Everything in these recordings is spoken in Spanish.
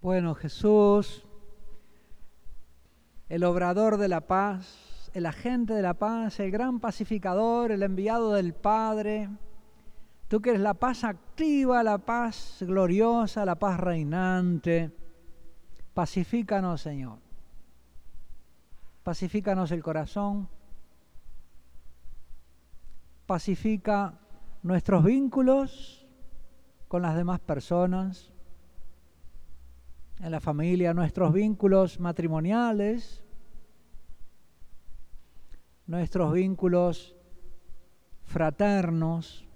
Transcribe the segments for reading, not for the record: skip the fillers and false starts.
Bueno, Jesús, el obrador de la paz, el agente de la paz, el gran pacificador, el enviado del Padre, tú que eres la paz activa, la paz gloriosa, la paz reinante, pacifícanos, Señor. Pacifícanos el corazón, pacifica nuestros vínculos con las demás personas, en la familia, nuestros vínculos matrimoniales, nuestros vínculos fraternos,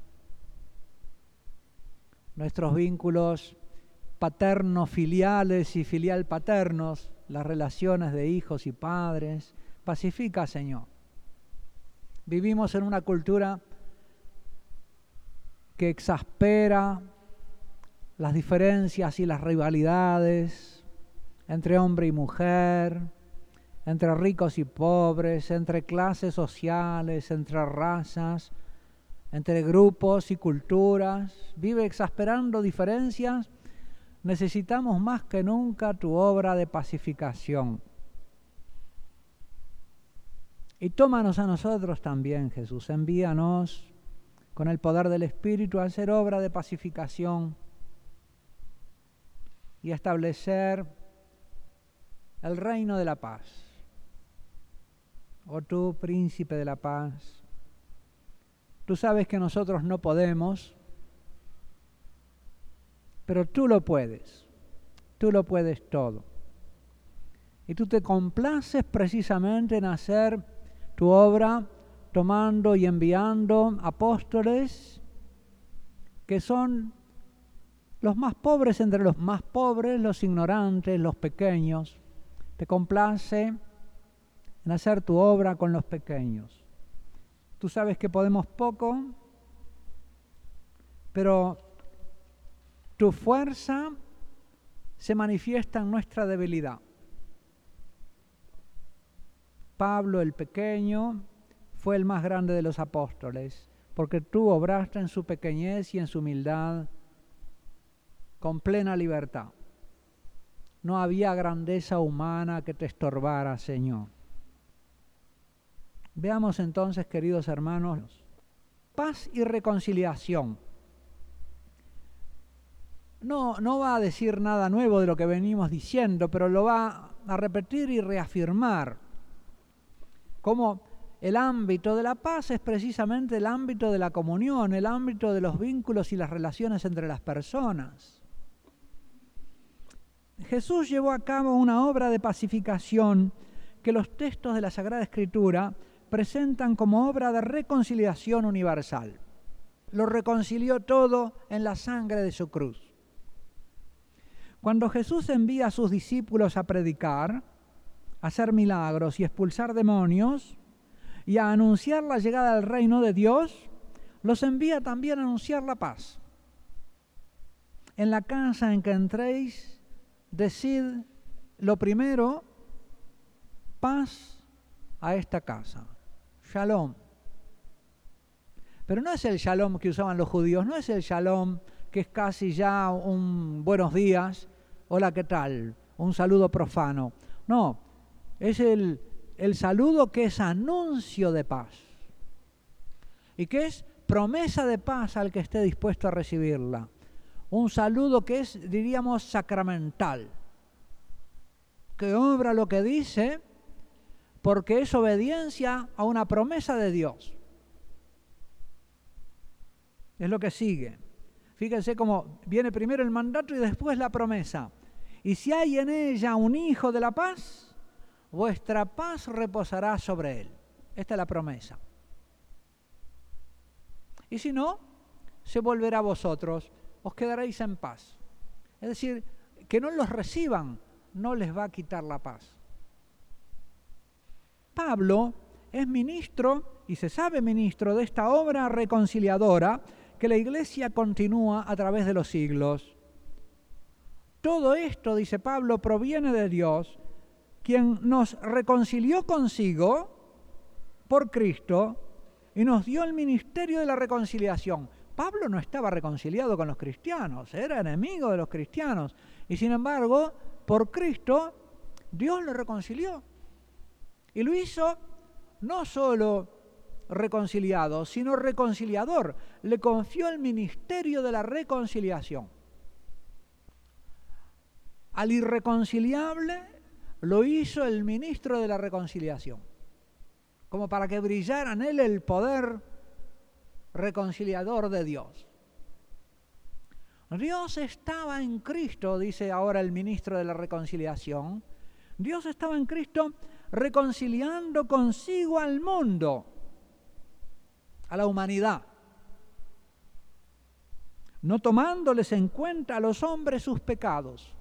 nuestros vínculos paterno-filiales y filial-paternos, las relaciones de hijos y padres. Pacifica, Señor. Vivimos en una cultura que exaspera las diferencias y las rivalidades entre hombre y mujer, entre ricos y pobres, entre clases sociales, entre razas, entre grupos y culturas. Vive exasperando diferencias. Necesitamos más que nunca tu obra de pacificación. Y tómanos a nosotros también, Jesús. Envíanos con el poder del Espíritu a hacer obra de pacificación y a establecer el reino de la paz. Oh tú, príncipe de la paz, tú sabes que nosotros no podemos, pero tú lo puedes todo. Y tú te complaces precisamente en hacer tu obra, tomando y enviando apóstoles que son los más pobres entre los más pobres, los ignorantes, los pequeños. Te complace en hacer tu obra con los pequeños. Tú sabes que podemos poco, pero tu fuerza se manifiesta en nuestra debilidad. Pablo el pequeño fue el más grande de los apóstoles, porque tú obraste en su pequeñez y en su humildad con plena libertad. No había grandeza humana que te estorbara, Señor. Veamos entonces, queridos hermanos, paz y reconciliación. No va a decir nada nuevo de lo que venimos diciendo, pero lo va a repetir y reafirmar. Como el ámbito de la paz es precisamente el ámbito de la comunión, el ámbito de los vínculos y las relaciones entre las personas. Jesús llevó a cabo una obra de pacificación que los textos de la Sagrada Escritura presentan como obra de reconciliación universal. Lo reconcilió todo en la sangre de su cruz. Cuando Jesús envía a sus discípulos a predicar, a hacer milagros y expulsar demonios y a anunciar la llegada del reino de Dios, los envía también a anunciar la paz. En la casa en que entréis, decid lo primero, paz a esta casa. Shalom. Pero no es el shalom que usaban los judíos, no es el shalom que es casi ya un buenos días, hola, ¿qué tal? Un saludo profano. No, es el saludo que es anuncio de paz y que es promesa de paz al que esté dispuesto a recibirla. Un saludo que es, diríamos, sacramental, que obra lo que dice porque es obediencia a una promesa de Dios. Es lo que sigue. Fíjense cómo viene primero el mandato y después la promesa. Y si hay en ella un hijo de la paz, vuestra paz reposará sobre él. Esta es la promesa. Y si no, se volverá a vosotros, os quedaréis en paz. Es decir, que no los reciban, no les va a quitar la paz. Pablo es ministro, y se sabe ministro, de esta obra reconciliadora que la Iglesia continúa a través de los siglos. Todo esto, dice Pablo, proviene de Dios, quien nos reconcilió consigo por Cristo y nos dio el ministerio de la reconciliación. Pablo no estaba reconciliado con los cristianos, era enemigo de los cristianos. Y sin embargo, por Cristo, Dios lo reconcilió. Y lo hizo no solo reconciliado, sino reconciliador. Le confió el ministerio de la reconciliación. Al irreconciliable lo hizo el ministro de la reconciliación, como para que brillara en él el poder reconciliador de Dios. Dios estaba en Cristo, dice ahora el ministro de la reconciliación. Dios estaba en Cristo reconciliando consigo al mundo, a la humanidad, no tomándoles en cuenta a los hombres sus pecados.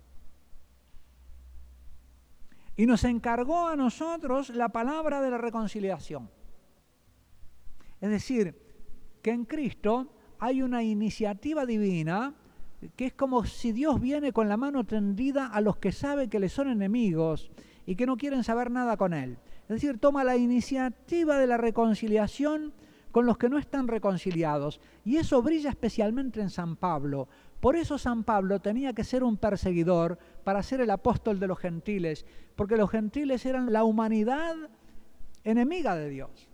Y nos encargó a nosotros la palabra de la reconciliación. Es decir, que en Cristo hay una iniciativa divina que es como si Dios viene con la mano tendida a los que sabe que le son enemigos y que no quieren saber nada con Él. Es decir, toma la iniciativa de la reconciliación con los que no están reconciliados. Y eso brilla especialmente en San Pablo. Por eso San Pablo tenía que ser un perseguidor para ser el apóstol de los gentiles, porque los gentiles eran la humanidad enemiga de Dios.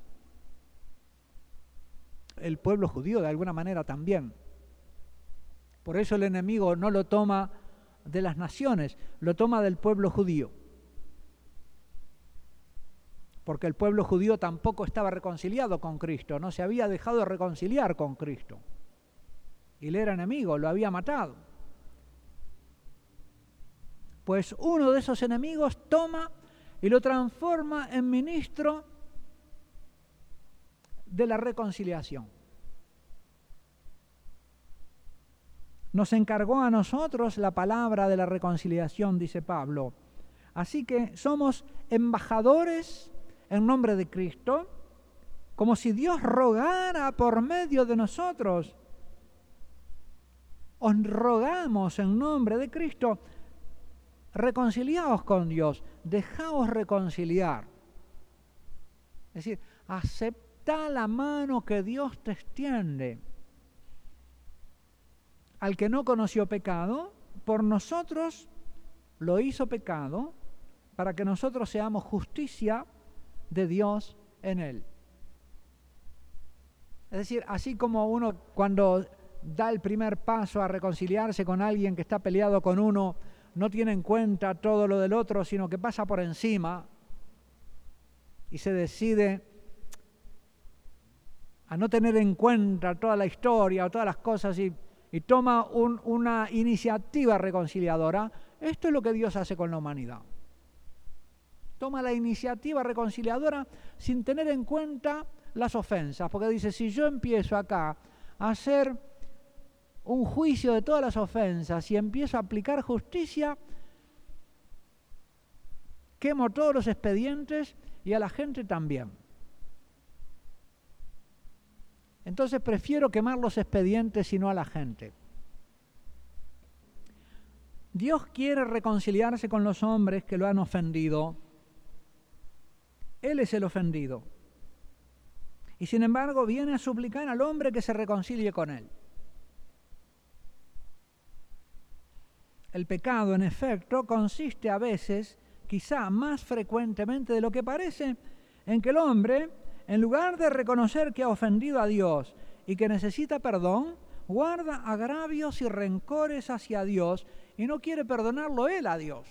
El pueblo judío de alguna manera también. Por eso el enemigo no lo toma de las naciones, lo toma del pueblo judío. Porque el pueblo judío tampoco estaba reconciliado con Cristo, no se había dejado de reconciliar con Cristo. Y le era enemigo, lo había matado. Pues uno de esos enemigos toma y lo transforma en ministro de la reconciliación. Nos encargó a nosotros la palabra de la reconciliación, dice Pablo. Así que somos embajadores en nombre de Cristo, como si Dios rogara por medio de nosotros. Os rogamos en nombre de Cristo, reconciliaos con Dios, dejaos reconciliar. Es decir, acepta la mano que Dios te extiende. Al que no conoció pecado, por nosotros lo hizo pecado, para que nosotros seamos justicia de Dios en él. Es decir, así como uno cuando da el primer paso a reconciliarse con alguien que está peleado con uno, no tiene en cuenta todo lo del otro, sino que pasa por encima y se decide a no tener en cuenta toda la historia o todas las cosas y toma una iniciativa reconciliadora. Esto es lo que Dios hace con la humanidad. Toma la iniciativa reconciliadora sin tener en cuenta las ofensas, porque dice, si yo empiezo acá a hacer un juicio de todas las ofensas y empiezo a aplicar justicia, quemo todos los expedientes y a la gente también. Entonces prefiero quemar los expedientes y no a la gente. Dios quiere reconciliarse con los hombres que lo han ofendido. Él es el ofendido. Y sin embargo viene a suplicar al hombre que se reconcilie con él. El pecado, en efecto, consiste a veces, quizá más frecuentemente de lo que parece, en que el hombre, en lugar de reconocer que ha ofendido a Dios y que necesita perdón, guarda agravios y rencores hacia Dios y no quiere perdonarlo él a Dios.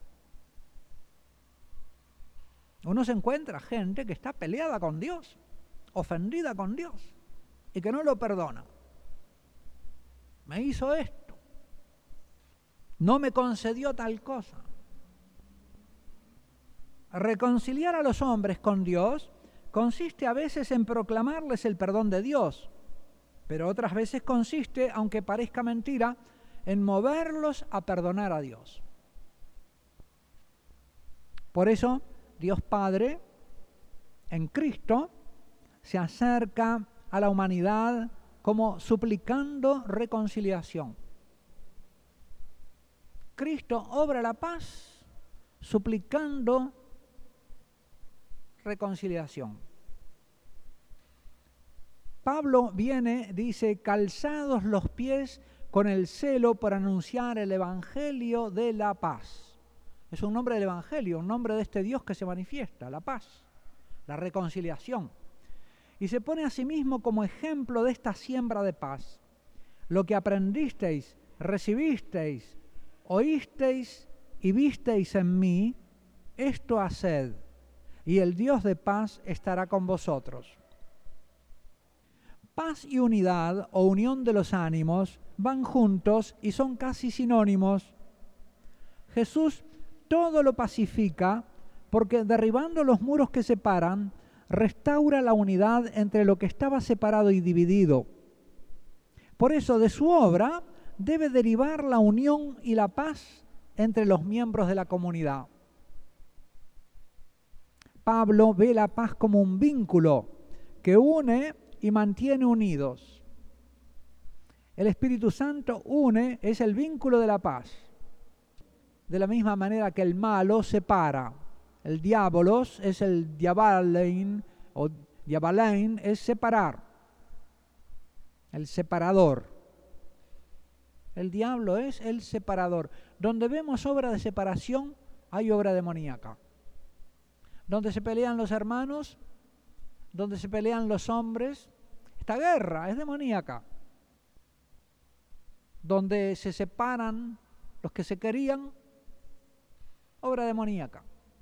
Uno se encuentra gente que está peleada con Dios, ofendida con Dios y que no lo perdona. Me hizo esto, no me concedió tal cosa. Reconciliar a los hombres con Dios consiste a veces en proclamarles el perdón de Dios, pero otras veces consiste, aunque parezca mentira, en moverlos a perdonar a Dios. Por eso, Dios Padre, en Cristo, se acerca a la humanidad como suplicando reconciliación. Cristo obra la paz suplicando reconciliación. Pablo viene, dice, calzados los pies con el celo por anunciar el Evangelio de la paz. Es un nombre del Evangelio, un nombre de este Dios que se manifiesta, la paz, la reconciliación. Y se pone a sí mismo como ejemplo de esta siembra de paz. Lo que aprendisteis, recibisteis, oísteis y visteis en mí, esto haced, y el Dios de paz estará con vosotros. Paz y unidad o unión de los ánimos van juntos y son casi sinónimos. Jesús todo lo pacifica porque derribando los muros que separan, restaura la unidad entre lo que estaba separado y dividido. Por eso de su obra debe derivar la unión y la paz entre los miembros de la comunidad. Pablo ve la paz como un vínculo que une y mantiene unidos. El Espíritu Santo une, es el vínculo de la paz. De la misma manera que el malo separa. El diabolos es el diabalein, o diabalein es separar. El separador. El diablo es el separador. Donde vemos obra de separación, hay obra demoníaca. Donde se pelean los hermanos, donde se pelean los hombres, esta guerra es demoníaca. Donde se separan los que se querían, obra demoníaca.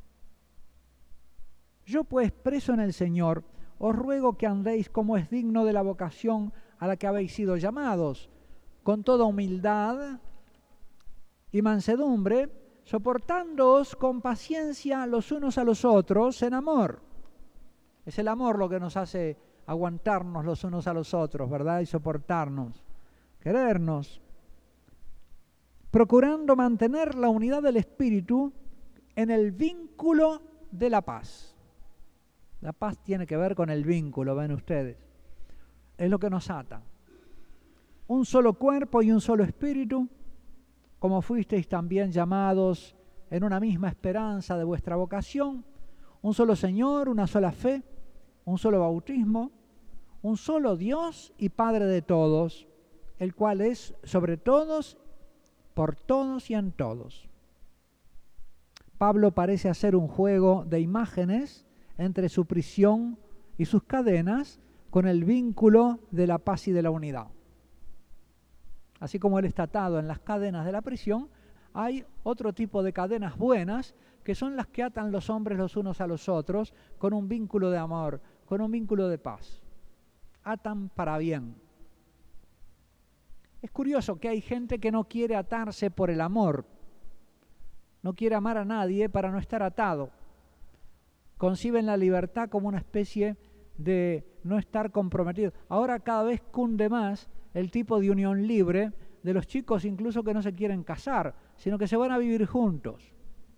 Yo pues, preso en el Señor, os ruego que andéis como es digno de la vocación a la que habéis sido llamados, con toda humildad y mansedumbre, soportándoos con paciencia los unos a los otros en amor. Es el amor lo que nos hace aguantarnos los unos a los otros, ¿verdad? Y soportarnos, querernos, procurando mantener la unidad del espíritu en el vínculo de la paz. La paz tiene que ver con el vínculo, ven ustedes. Es lo que nos ata. Un solo cuerpo y un solo espíritu, como fuisteis también llamados en una misma esperanza de vuestra vocación, un solo Señor, una sola fe, un solo bautismo, un solo Dios y Padre de todos, el cual es sobre todos, por todos y en todos. Pablo parece hacer un juego de imágenes entre su prisión y sus cadenas con el vínculo de la paz y de la unidad. Así como él está atado en las cadenas de la prisión, hay otro tipo de cadenas buenas que son las que atan los hombres los unos a los otros con un vínculo de amor, con un vínculo de paz. Atan para bien. Es curioso que hay gente que no quiere atarse por el amor, no quiere amar a nadie para no estar atado. Conciben la libertad como una especie de no estar comprometido. Ahora cada vez cunde más el tipo de unión libre de los chicos incluso que no se quieren casar, sino que se van a vivir juntos.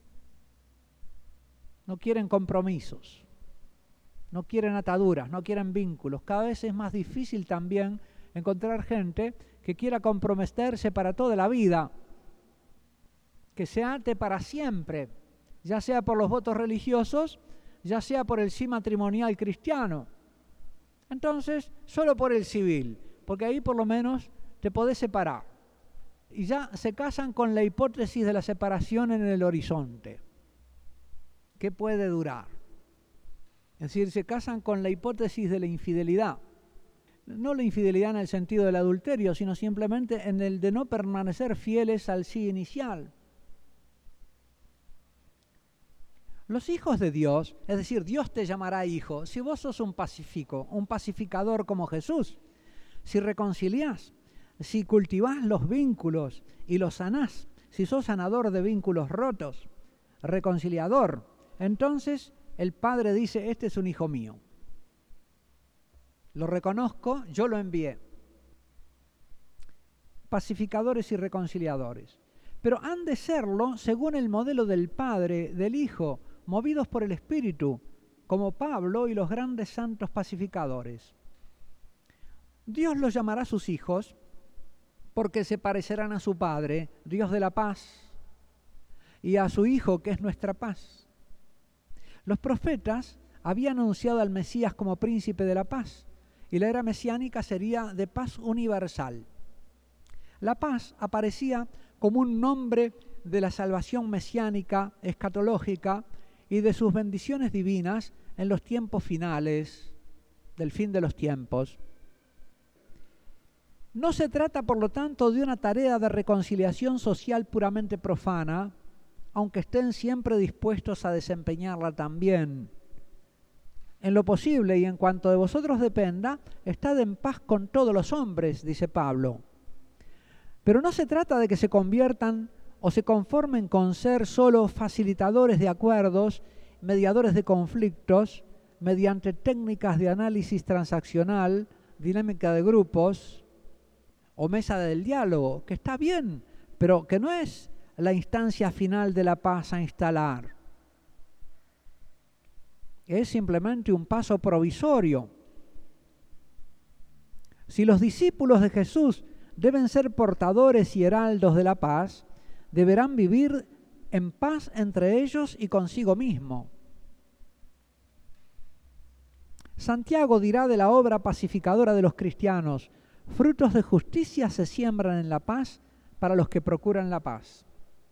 No quieren compromisos, no quieren ataduras, no quieren vínculos. Cada vez es más difícil también encontrar gente que quiera comprometerse para toda la vida, que se ate para siempre, ya sea por los votos religiosos, ya sea por el sí matrimonial cristiano. Entonces, solo por el civil, porque ahí por lo menos te podés separar. Y ya se casan con la hipótesis de la separación en el horizonte. ¿Qué puede durar? Es decir, se casan con la hipótesis de la infidelidad. No la infidelidad en el sentido del adulterio, sino simplemente en el de no permanecer fieles al sí inicial. Los hijos de Dios, es decir, Dios te llamará hijo, si vos sos un pacificador como Jesús, si reconciliás, si cultivás los vínculos y los sanás, si sos sanador de vínculos rotos, reconciliador, entonces el Padre dice, este es un hijo mío. Lo reconozco, yo lo envié. Pacificadores y reconciliadores. Pero han de serlo según el modelo del Padre, del Hijo, movidos por el Espíritu, como Pablo y los grandes santos pacificadores. Dios los llamará sus hijos porque se parecerán a su Padre, Dios de la paz, y a su Hijo, que es nuestra paz. Los profetas habían anunciado al Mesías como príncipe de la paz, y la era mesiánica sería de paz universal. La paz aparecía como un nombre de la salvación mesiánica, escatológica y de sus bendiciones divinas en los tiempos finales, del fin de los tiempos. No se trata, por lo tanto, de una tarea de reconciliación social puramente profana, aunque estén siempre dispuestos a desempeñarla también. En lo posible y en cuanto de vosotros dependa, estad en paz con todos los hombres, dice Pablo. Pero no se trata de que se conviertan o se conformen con ser solo facilitadores de acuerdos, mediadores de conflictos, mediante técnicas de análisis transaccional, dinámica de grupos o mesa del diálogo, que está bien, pero que no es la instancia final de la paz a instalar. Es simplemente un paso provisorio. Si los discípulos de Jesús deben ser portadores y heraldos de la paz, deberán vivir en paz entre ellos y consigo mismo. Santiago dirá de la obra pacificadora de los cristianos: frutos de justicia se siembran en la paz para los que procuran la paz.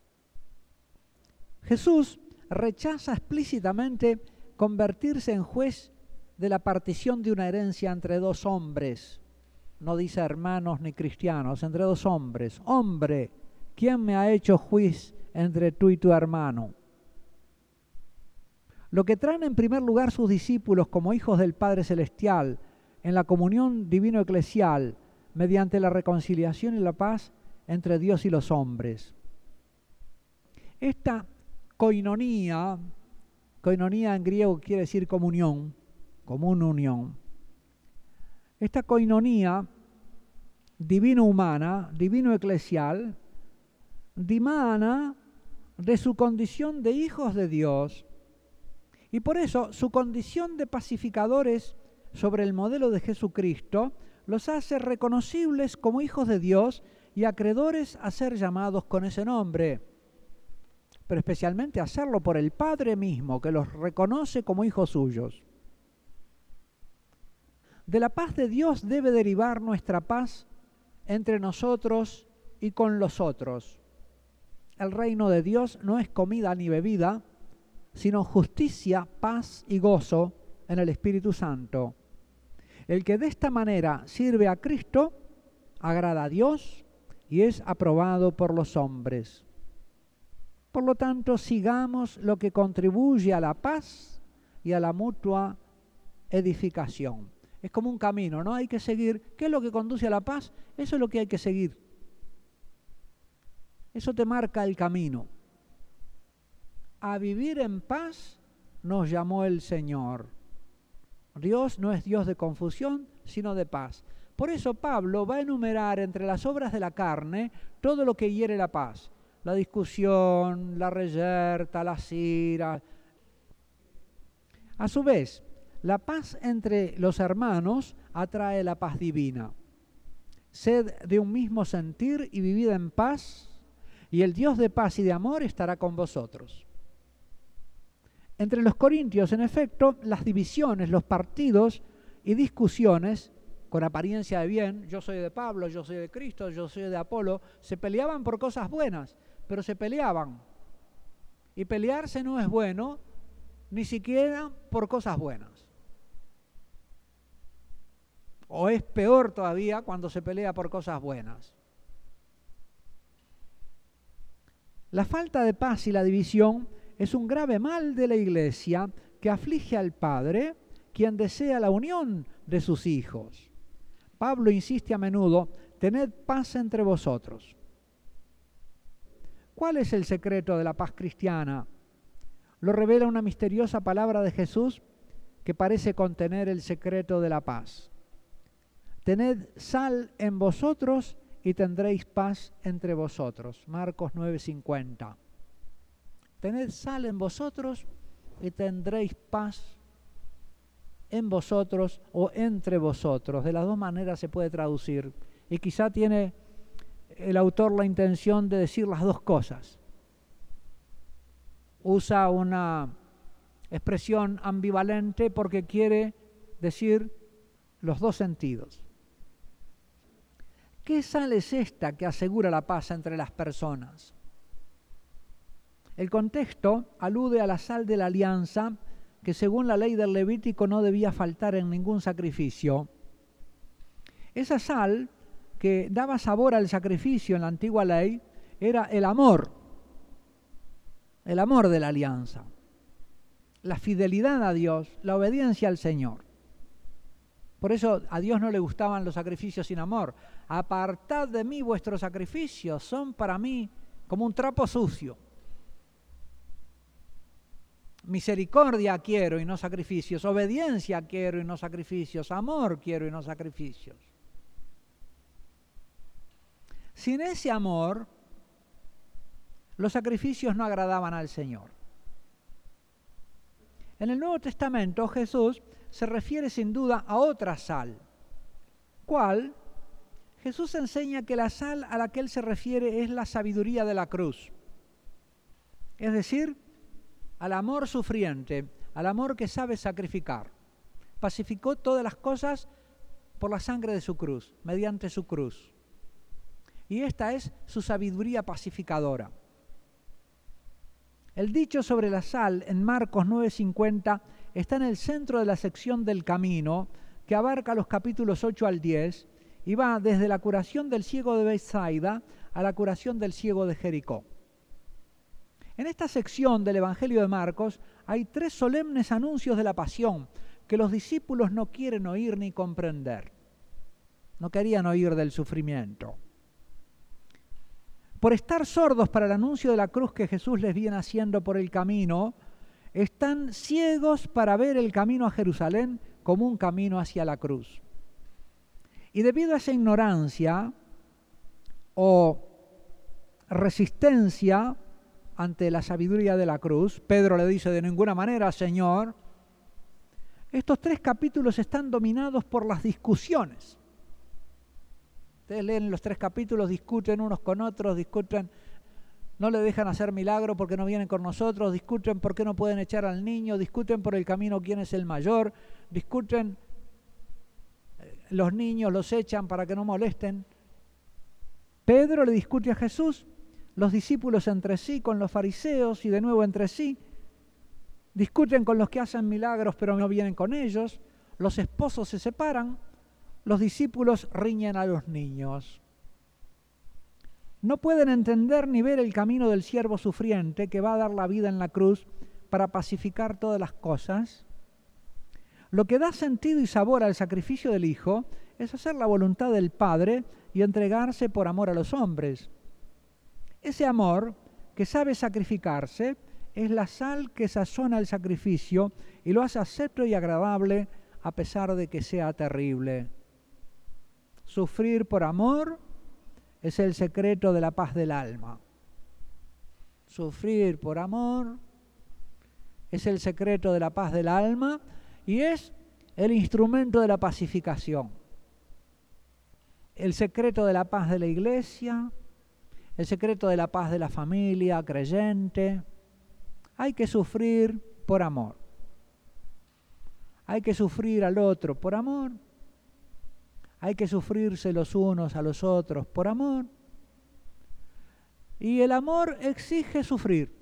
Jesús rechaza explícitamente convertirse en juez de la partición de una herencia entre dos hombres. No dice hermanos ni cristianos, entre dos hombres. Hombre, ¿quién me ha hecho juez entre tú y tu hermano? Lo que traen en primer lugar sus discípulos como hijos del Padre Celestial en la comunión divino-eclesial mediante la reconciliación y la paz entre Dios y los hombres. Esta koinonía en griego quiere decir comunión, común unión. Esta koinonía divino-humana, divino-eclesial, dimana de su condición de hijos de Dios. Y por eso su condición de pacificadores sobre el modelo de Jesucristo los hace reconocibles como hijos de Dios y acreedores a ser llamados con ese nombre, pero especialmente hacerlo por el Padre mismo, que los reconoce como hijos suyos. De la paz de Dios debe derivar nuestra paz entre nosotros y con los otros. El reino de Dios no es comida ni bebida, sino justicia, paz y gozo en el Espíritu Santo. El que de esta manera sirve a Cristo agrada a Dios y es aprobado por los hombres. Por lo tanto, sigamos lo que contribuye a la paz y a la mutua edificación. Es como un camino, ¿no? Hay que seguir. ¿Qué es lo que conduce a la paz? Eso es lo que hay que seguir. Eso te marca el camino. A vivir en paz nos llamó el Señor. Dios no es Dios de confusión, sino de paz. Por eso Pablo va a enumerar entre las obras de la carne todo lo que hiere la paz. La discusión, la reyerta, las iras. A su vez, la paz entre los hermanos atrae la paz divina. Sed de un mismo sentir y vivid en paz, y el Dios de paz y de amor estará con vosotros. Entre los corintios, en efecto, las divisiones, los partidos y discusiones, con apariencia de bien, yo soy de Pablo, yo soy de Cristo, yo soy de Apolo, se peleaban por cosas buenas, pero se peleaban. Y pelearse no es bueno, ni siquiera por cosas buenas. O es peor todavía cuando se pelea por cosas buenas. La falta de paz y la división es un grave mal de la Iglesia que aflige al Padre, quien desea la unión de sus hijos. Pablo insiste a menudo: tened paz entre vosotros. ¿Cuál es el secreto de la paz cristiana? Lo revela una misteriosa palabra de Jesús que parece contener el secreto de la paz. Tened sal en vosotros y tendréis paz entre vosotros. Marcos 9:50. Tened sal en vosotros y tendréis paz en vosotros o entre vosotros. De las dos maneras se puede traducir. Y quizá tiene el autor la intención de decir las dos cosas. Usa una expresión ambivalente porque quiere decir los dos sentidos. ¿Qué sal es esta que asegura la paz entre las personas? El contexto alude a la sal de la alianza, que según la ley del Levítico no debía faltar en ningún sacrificio. Esa sal que daba sabor al sacrificio en la antigua ley era el amor de la alianza, la fidelidad a Dios, la obediencia al Señor. Por eso a Dios no le gustaban los sacrificios sin amor. Apartad de mí vuestros sacrificios, son para mí como un trapo sucio. Misericordia quiero y no sacrificios, obediencia quiero y no sacrificios, amor quiero y no sacrificios. Sin ese amor, los sacrificios no agradaban al Señor. En el Nuevo Testamento Jesús se refiere sin duda a otra sal. ¿Cuál? Jesús enseña que la sal a la que Él se refiere es la sabiduría de la cruz. Es decir, al amor sufriente, al amor que sabe sacrificar. Pacificó todas las cosas por la sangre de su cruz, mediante su cruz. Y esta es su sabiduría pacificadora. El dicho sobre la sal en Marcos 9:50 está en el centro de la sección del camino que abarca los capítulos 8 al 10 y va desde la curación del ciego de Betsaida a la curación del ciego de Jericó. En esta sección del Evangelio de Marcos hay 3 solemnes anuncios de la pasión que los discípulos no quieren oír ni comprender. No querían oír del sufrimiento. Por estar sordos para el anuncio de la cruz que Jesús les viene haciendo por el camino, están ciegos para ver el camino a Jerusalén como un camino hacia la cruz. Y debido a esa ignorancia o resistencia ante la sabiduría de la cruz, Pedro le dice: de ninguna manera, Señor. Estos 3 capítulos están dominados por las discusiones. Ustedes leen los 3 capítulos, discuten unos con otros, discuten, no le dejan hacer milagro porque no vienen con nosotros, discuten por qué no pueden echar al niño, discuten por el camino quién es el mayor, discuten, los niños los echan para que no molesten. Pedro le discute a Jesús, los discípulos entre sí, con los fariseos y de nuevo entre sí, discuten con los que hacen milagros pero no vienen con ellos, los esposos se separan, los discípulos riñen a los niños. No pueden entender ni ver el camino del siervo sufriente que va a dar la vida en la cruz para pacificar todas las cosas. Lo que da sentido y sabor al sacrificio del Hijo es hacer la voluntad del Padre y entregarse por amor a los hombres. Ese amor que sabe sacrificarse es la sal que sazona el sacrificio y lo hace acepto y agradable a pesar de que sea terrible. Sufrir por amor es el secreto de la paz del alma. Sufrir por amor es el secreto de la paz del alma y es el instrumento de la pacificación. El secreto de la paz de la iglesia, el secreto de la paz de la familia creyente. Hay que sufrir por amor. Hay que sufrir al otro por amor. Hay que sufrirse los unos a los otros por amor. Y el amor exige sufrir.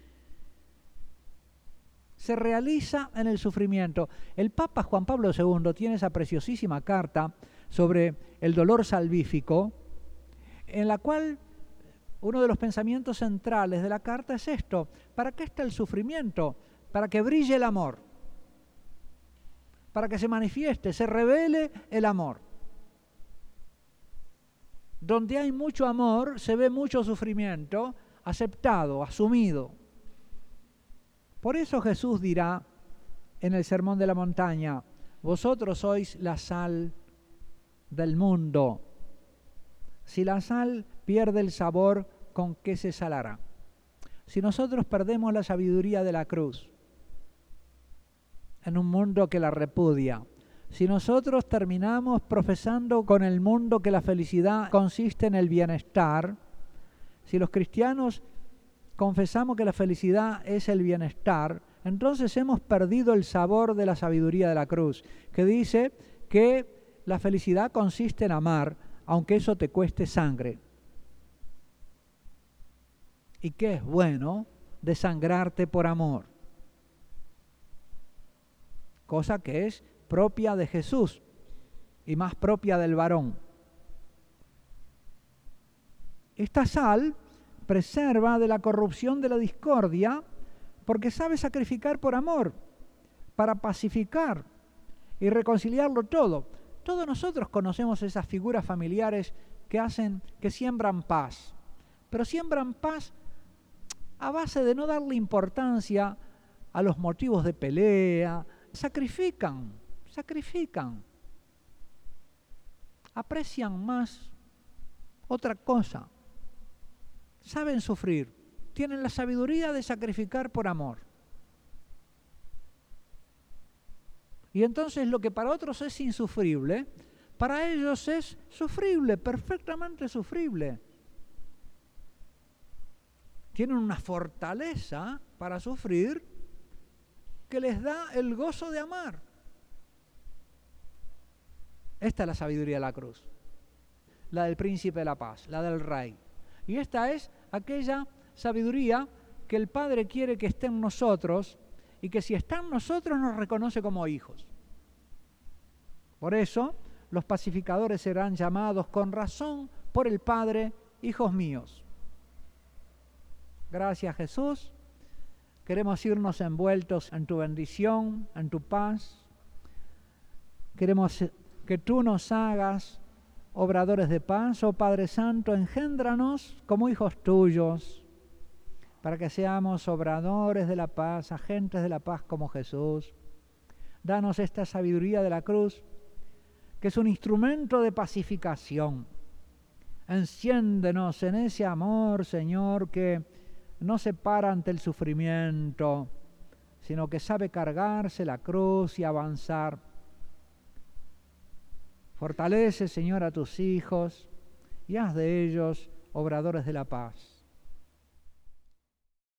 Se realiza en el sufrimiento. El Papa Juan Pablo II tiene esa preciosísima carta sobre el dolor salvífico, en la cual uno de los pensamientos centrales de la carta es esto: ¿para qué está el sufrimiento? Para que brille el amor, para que se manifieste, se revele el amor. Donde hay mucho amor, se ve mucho sufrimiento aceptado, asumido. Por eso Jesús dirá en el Sermón de la Montaña: vosotros sois la sal del mundo. Si la sal pierde el sabor, ¿con qué se salará? Si nosotros perdemos la sabiduría de la cruz en un mundo que la repudia, si nosotros terminamos profesando con el mundo que la felicidad consiste en el bienestar, si los cristianos confesamos que la felicidad es el bienestar, entonces hemos perdido el sabor de la sabiduría de la cruz, que dice que la felicidad consiste en amar, aunque eso te cueste sangre. Y que es bueno desangrarte por amor, cosa que es propia de Jesús y más propia del varón. Esta sal preserva de la corrupción de la discordia porque sabe sacrificar por amor, para pacificar y reconciliarlo todo. Todos nosotros conocemos esas figuras familiares que siembran paz, pero siembran paz a base de no darle importancia a los motivos de pelea. Sacrifican, aprecian más otra cosa, saben sufrir, tienen la sabiduría de sacrificar por amor. Y entonces lo que para otros es insufrible, para ellos es sufrible, perfectamente sufrible. Tienen una fortaleza para sufrir que les da el gozo de amar. Esta es la sabiduría de la cruz, la del príncipe de la paz, la del rey. Y esta es aquella sabiduría que el Padre quiere que esté en nosotros y que si está en nosotros nos reconoce como hijos. Por eso los pacificadores serán llamados con razón por el Padre, hijos míos. Gracias, Jesús. Queremos irnos envueltos en tu bendición, en tu paz. Queremos que tú nos hagas obradores de paz. Oh Padre Santo, engéndranos como hijos tuyos, para que seamos obradores de la paz, agentes de la paz como Jesús. Danos esta sabiduría de la cruz, que es un instrumento de pacificación. Enciéndenos en ese amor, Señor, que no se para ante el sufrimiento, sino que sabe cargarse la cruz y avanzar. Fortalece, Señor, a tus hijos y haz de ellos obradores de la paz.